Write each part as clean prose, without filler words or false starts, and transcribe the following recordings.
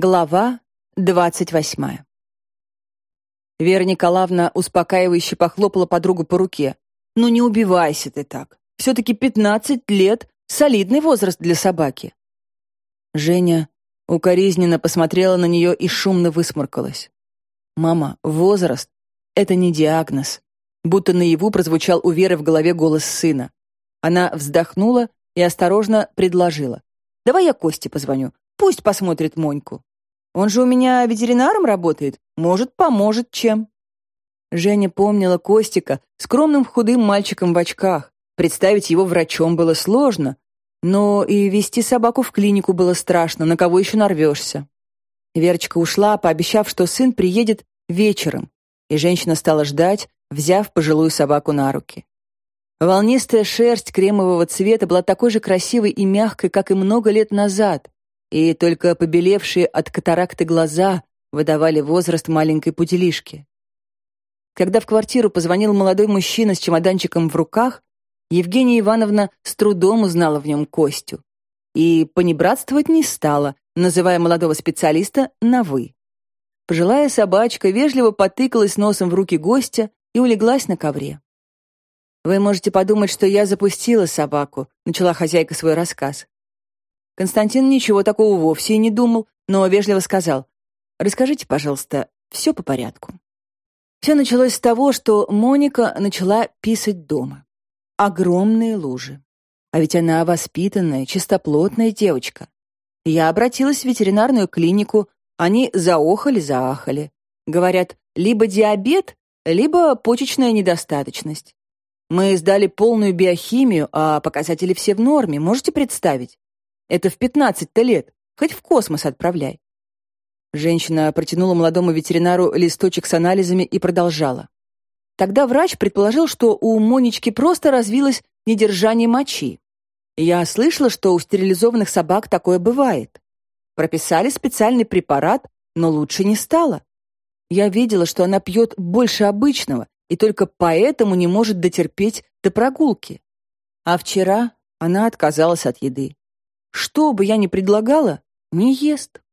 Глава 28. Вера Николаевна успокаивающе похлопала подругу по руке. «Ну не убивайся ты так. Все-таки 15 лет — солидный возраст для собаки». Женя укоризненно посмотрела на нее и шумно высморкалась. «Мама, возраст — это не диагноз». Будто наяву прозвучал у Веры в голове голос сына. Она вздохнула и осторожно предложила. «Давай я Косте позвоню, пусть посмотрит Моньку. Он же у меня ветеринаром работает, может, поможет чем». Женя помнила Костика скромным худым мальчиком в очках. Представить его врачом было сложно, но и вести собаку в клинику было страшно, на кого еще нарвешься. Верочка ушла, пообещав, что сын приедет вечером, и женщина стала ждать, взяв пожилую собаку на руки. Волнистая шерсть кремового цвета была такой же красивой и мягкой, как и много лет назад, и только побелевшие от катаракты глаза выдавали возраст маленькой пуделишки. Когда в квартиру позвонил молодой мужчина с чемоданчиком в руках, Евгения Ивановна с трудом узнала в нем Костю и понебратствовать не стала, называя молодого специалиста на «вы». Пожилая собачка вежливо потыкалась носом в руки гостя и улеглась на ковре. «Вы можете подумать, что я запустила собаку», — начала хозяйка свой рассказ. Константин ничего такого вовсе и не думал, но вежливо сказал: «Расскажите, пожалуйста, все по порядку». Все началось с того, что Моника начала писать дома. Огромные лужи. А ведь она воспитанная, чистоплотная девочка. Я обратилась в ветеринарную клинику, они заохали-заахали. Говорят, либо диабет, либо почечная недостаточность. Мы сдали полную биохимию, а показатели все в норме, можете представить? Это в 15-то лет, хоть в космос отправляй. Женщина протянула молодому ветеринару листочек с анализами и продолжала. Тогда врач предположил, что у Монечки просто развилось недержание мочи. Я слышала, что у стерилизованных собак такое бывает. Прописали специальный препарат, но лучше не стало. Я видела, что она пьет больше обычного и только поэтому не может дотерпеть до прогулки. А вчера она отказалась от еды. Что бы я ни предлагала, не ест.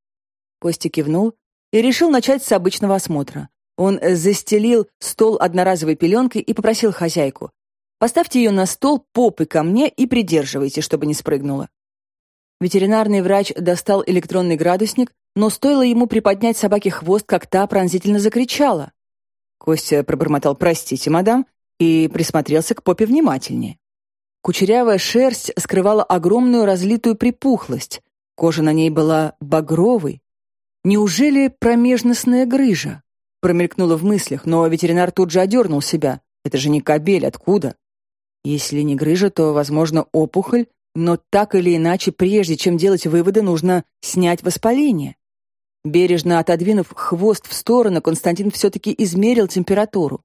Костя кивнул и решил начать с обычного осмотра. Он застелил стол одноразовой пеленкой и попросил хозяйку: «Поставьте ее на стол попой ко мне и придерживайте, чтобы не спрыгнула». Ветеринарный врач достал электронный градусник, но стоило ему приподнять собаке хвост, как та пронзительно закричала. Костя пробормотал: «Простите, мадам», и присмотрелся к попе внимательнее. Кучерявая шерсть скрывала огромную разлитую припухлость. Кожа на ней была багровой. «Неужели промежностная грыжа?» Промелькнуло в мыслях, но ветеринар тут же одернул себя. «Это же не кобель, откуда?» Если не грыжа, то, возможно, опухоль, но так или иначе, прежде чем делать выводы, нужно снять воспаление. Бережно отодвинув хвост в сторону, Константин все-таки измерил температуру.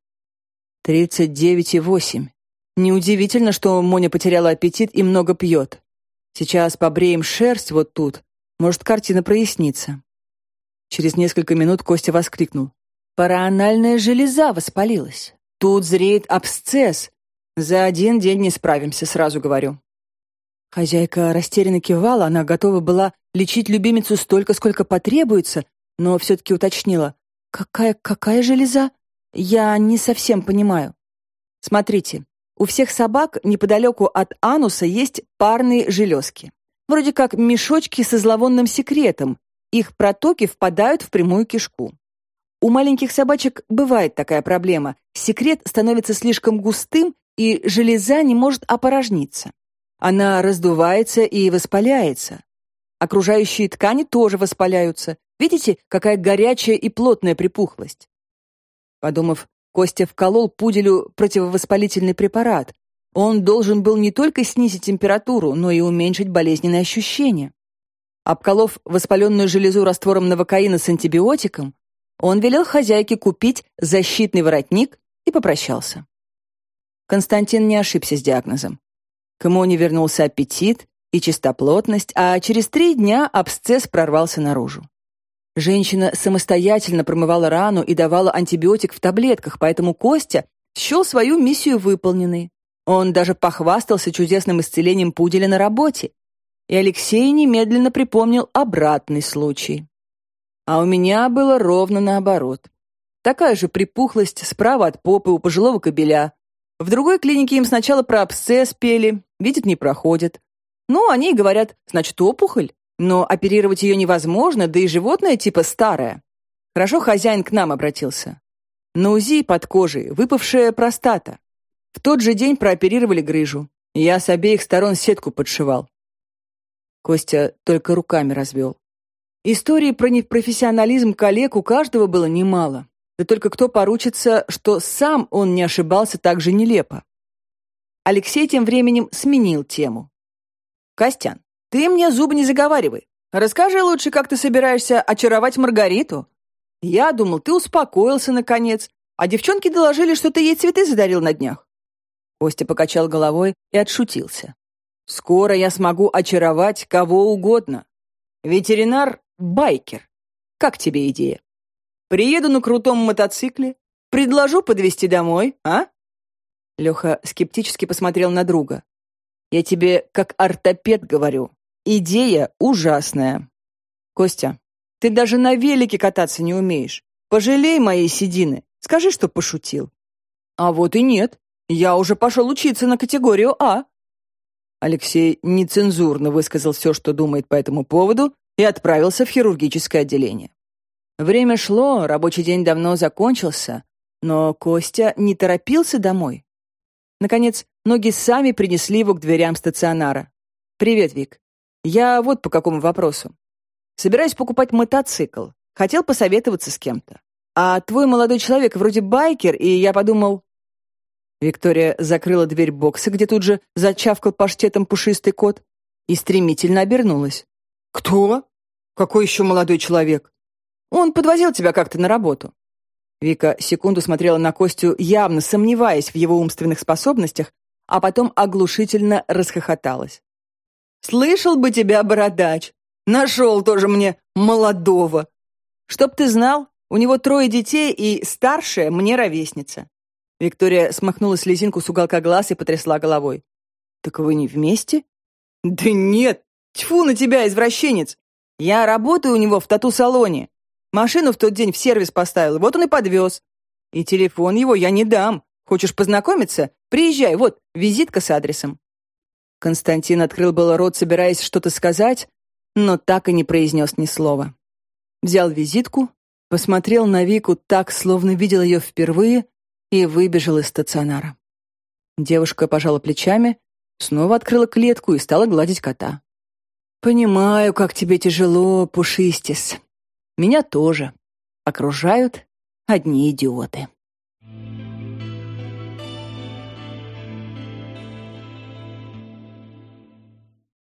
39,8. Неудивительно, что Моня потеряла аппетит и много пьет. Сейчас побреем шерсть вот тут, может, картина прояснится. Через несколько минут Костя воскликнул: «Параанальная железа воспалилась. Тут зреет абсцесс. За один день не справимся, сразу говорю». Хозяйка растерянно кивала, она готова была лечить любимицу столько, сколько потребуется, но все-таки уточнила: «Какая железа? Я не совсем понимаю». «Смотрите, у всех собак неподалеку от ануса есть парные железки. Вроде как мешочки со зловонным секретом. Их протоки впадают в прямую кишку. У маленьких собачек бывает такая проблема. Секрет становится слишком густым, и железа не может опорожниться. Она раздувается и воспаляется. Окружающие ткани тоже воспаляются. Видите, какая горячая и плотная припухлость?» Подумав, Костя вколол пуделю противовоспалительный препарат. Он должен был не только снизить температуру, но и уменьшить болезненные ощущения. Обколов воспаленную железу раствором новокаина с антибиотиком, он велел хозяйке купить защитный воротник и попрощался. Константин не ошибся с диагнозом. К Моне вернулся аппетит и чистоплотность, а через 3 дня абсцесс прорвался наружу. Женщина самостоятельно промывала рану и давала антибиотик в таблетках, поэтому Костя счел свою миссию выполненной. Он даже похвастался чудесным исцелением пуделя на работе. И Алексей немедленно припомнил обратный случай. А у меня было ровно наоборот. Такая же припухлость справа от попы у пожилого кобеля. В другой клинике им сначала про абсцесс пели, видят, не проходит. Ну, они и говорят, значит, опухоль, но оперировать ее невозможно, да и животное типа старое. Хорошо хозяин к нам обратился. На УЗИ под кожей выпавшая простата. В тот же день прооперировали грыжу. Я с обеих сторон сетку подшивал. Костя только руками развел. Истории про непрофессионализм коллег у каждого было немало. Да только кто поручится, что сам он не ошибался так же нелепо. Алексей тем временем сменил тему. «Костян, ты мне зубы не заговаривай. Расскажи лучше, как ты собираешься очаровать Маргариту. Я думал, ты успокоился наконец, а девчонки доложили, что ты ей цветы задарил на днях». Костя покачал головой и отшутился. «Скоро я смогу очаровать кого угодно. Ветеринар-байкер. Как тебе идея? Приеду на крутом мотоцикле, предложу подвезти домой, а?» Леха скептически посмотрел на друга. «Я тебе как ортопед говорю. Идея ужасная. Костя, ты даже на велике кататься не умеешь. Пожалей моей седины. Скажи, что пошутил». «А вот и нет. Я уже пошел учиться на категорию А». Алексей нецензурно высказал все, что думает по этому поводу, и отправился в хирургическое отделение. Время шло, рабочий день давно закончился, но Костя не торопился домой. Наконец, ноги сами принесли его к дверям стационара. «Привет, Вик. Я вот по какому вопросу. Собираюсь покупать мотоцикл. Хотел посоветоваться с кем-то. А твой молодой человек вроде байкер, и я подумал...» Виктория закрыла дверь бокса, где тут же зачавкал паштетом пушистый кот, и стремительно обернулась. «Кто? Какой еще молодой человек? Он подвозил тебя как-то на работу». Вика секунду смотрела на Костю, явно сомневаясь в его умственных способностях, а потом оглушительно расхохоталась. «Слышал бы тебя, бородач! Нашел тоже мне молодого! Чтоб ты знал, у него 3 детей, и старшая мне ровесница». Виктория смахнула слезинку с уголка глаз и потрясла головой. «Так вы не вместе?» «Да нет! Тьфу на тебя, извращенец! Я работаю у него в тату-салоне. Машину в тот день в сервис поставил, вот он и подвез. И телефон его я не дам. Хочешь познакомиться? Приезжай, вот, визитка с адресом». Константин открыл было рот, собираясь что-то сказать, но так и не произнес ни слова. Взял визитку, посмотрел на Вику так, словно видел ее впервые, и выбежал из стационара. Девушка пожала плечами, снова открыла клетку и стала гладить кота. «Понимаю, как тебе тяжело, Пушистис. Меня тоже. Окружают одни идиоты».